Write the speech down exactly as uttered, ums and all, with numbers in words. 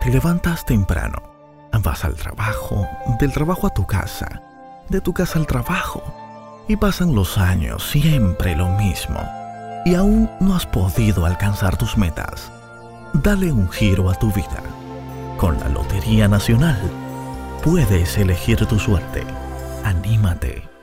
Te levantas temprano, vas al trabajo, del trabajo a tu casa, de tu casa al trabajo, y pasan los años siempre lo mismo, y aún no has podido alcanzar tus metas. Dale un giro a tu vida. Con la Lotería Nacional puedes elegir tu suerte. Anímate.